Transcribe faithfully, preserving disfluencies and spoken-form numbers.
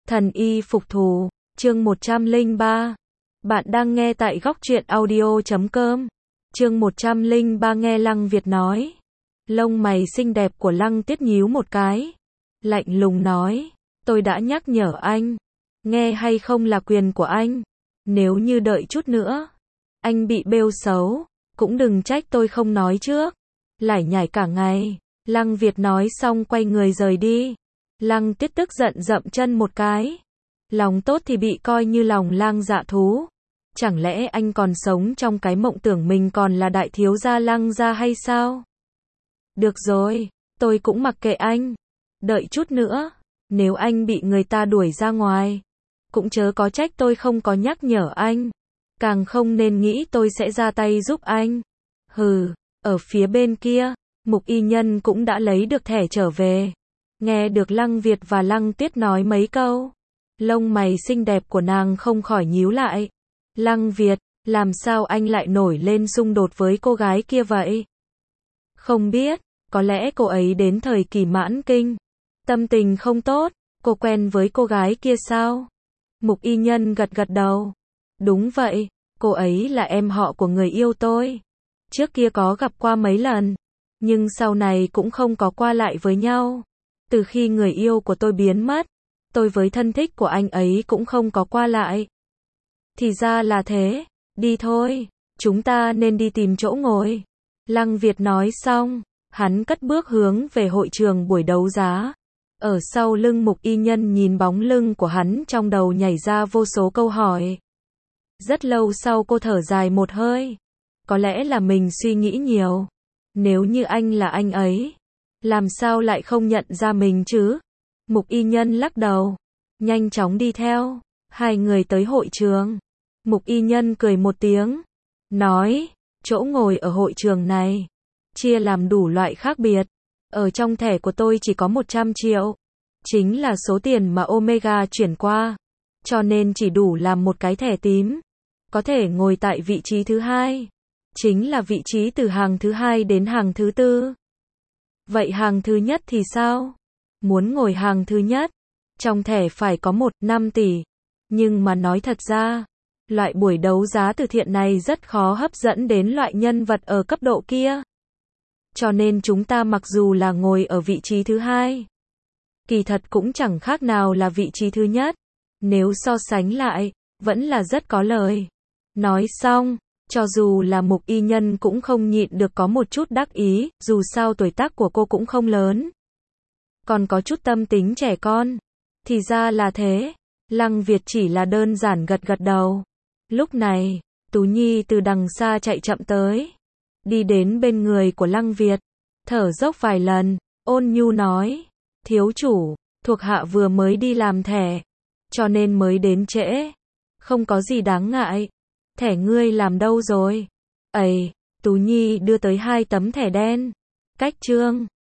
Thần y phục thù, chương một trăm lẻ ba. Bạn đang nghe tại góc truyện audio chấm com. Chương một trăm lẻ ba nghe Lăng Việt nói. Lông mày xinh đẹp của Lăng Tiết nhíu một cái. Lạnh lùng nói, tôi đã nhắc nhở anh. Nghe hay không là quyền của anh. Nếu như đợi chút nữa, anh bị bêu xấu, cũng đừng trách tôi không nói trước. Lải nhải cả ngày. Lăng Việt nói xong quay người rời đi. Lăng Tiết tức giận dậm chân một cái. Lòng tốt thì bị coi như lòng lang dạ thú. Chẳng lẽ anh còn sống trong cái mộng tưởng mình còn là đại thiếu gia Lăng gia hay sao? Được rồi, tôi cũng mặc kệ anh. Đợi chút nữa, nếu anh bị người ta đuổi ra ngoài, cũng chớ có trách tôi không có nhắc nhở anh. Càng không nên nghĩ tôi sẽ ra tay giúp anh. Hừ, ở phía bên kia, Mục Y Nhân cũng đã lấy được thẻ trở về. Nghe được Lăng Việt và Lăng Tiết nói mấy câu, lông mày xinh đẹp của nàng không khỏi nhíu lại. Lăng Việt, làm sao anh lại nổi lên xung đột với cô gái kia vậy? Không biết, có lẽ cô ấy đến thời kỳ mãn kinh, tâm tình không tốt, cô quen với cô gái kia sao? Mục Y Nhân gật gật đầu. Đúng vậy, cô ấy là em họ của người yêu tôi. Trước kia có gặp qua mấy lần, nhưng sau này cũng không có qua lại với nhau. Từ khi người yêu của tôi biến mất, tôi với thân thích của anh ấy cũng không có qua lại. Thì ra là thế, đi thôi, chúng ta nên đi tìm chỗ ngồi. Lăng Việt nói xong, hắn cất bước hướng về hội trường buổi đấu giá. Ở sau lưng Mục Y Nhân nhìn bóng lưng của hắn trong đầu nhảy ra vô số câu hỏi. Rất lâu sau cô thở dài một hơi. Có lẽ là mình suy nghĩ nhiều. Nếu như anh là anh ấy, làm sao lại không nhận ra mình chứ? Mục Y Nhân lắc đầu, nhanh chóng đi theo. Hai người tới hội trường. Mục Y Nhân cười một tiếng, nói, chỗ ngồi ở hội trường này, chia làm đủ loại khác biệt. Ở trong thẻ của tôi chỉ có một trăm triệu. Chính là số tiền mà Omega chuyển qua. Cho nên chỉ đủ làm một cái thẻ tím. Có thể ngồi tại vị trí thứ hai. Chính là vị trí từ hàng thứ hai đến hàng thứ tư. Vậy hàng thứ nhất thì sao? Muốn ngồi hàng thứ nhất, trong thẻ phải có một phẩy năm tỷ. Nhưng mà nói thật ra, loại buổi đấu giá từ thiện này rất khó hấp dẫn đến loại nhân vật ở cấp độ kia. Cho nên chúng ta mặc dù là ngồi ở vị trí thứ hai, kỳ thật cũng chẳng khác nào là vị trí thứ nhất. Nếu so sánh lại, vẫn là rất có lời. Nói xong, cho dù là Mục Y Nhân cũng không nhịn được có một chút đắc ý, dù sao tuổi tác của cô cũng không lớn. Còn có chút tâm tính trẻ con. Thì ra là thế. Lăng Việt chỉ là đơn giản gật gật đầu. Lúc này, Tú Nhi từ đằng xa chạy chậm tới. Đi đến bên người của Lăng Việt. Thở dốc vài lần, ôn nhu nói. Thiếu chủ, thuộc hạ vừa mới đi làm thẻ. Cho nên mới đến trễ. Không có gì đáng ngại. Thẻ ngươi làm đâu rồi? Ây, Tú Nhi đưa tới hai tấm thẻ đen. Cách trương,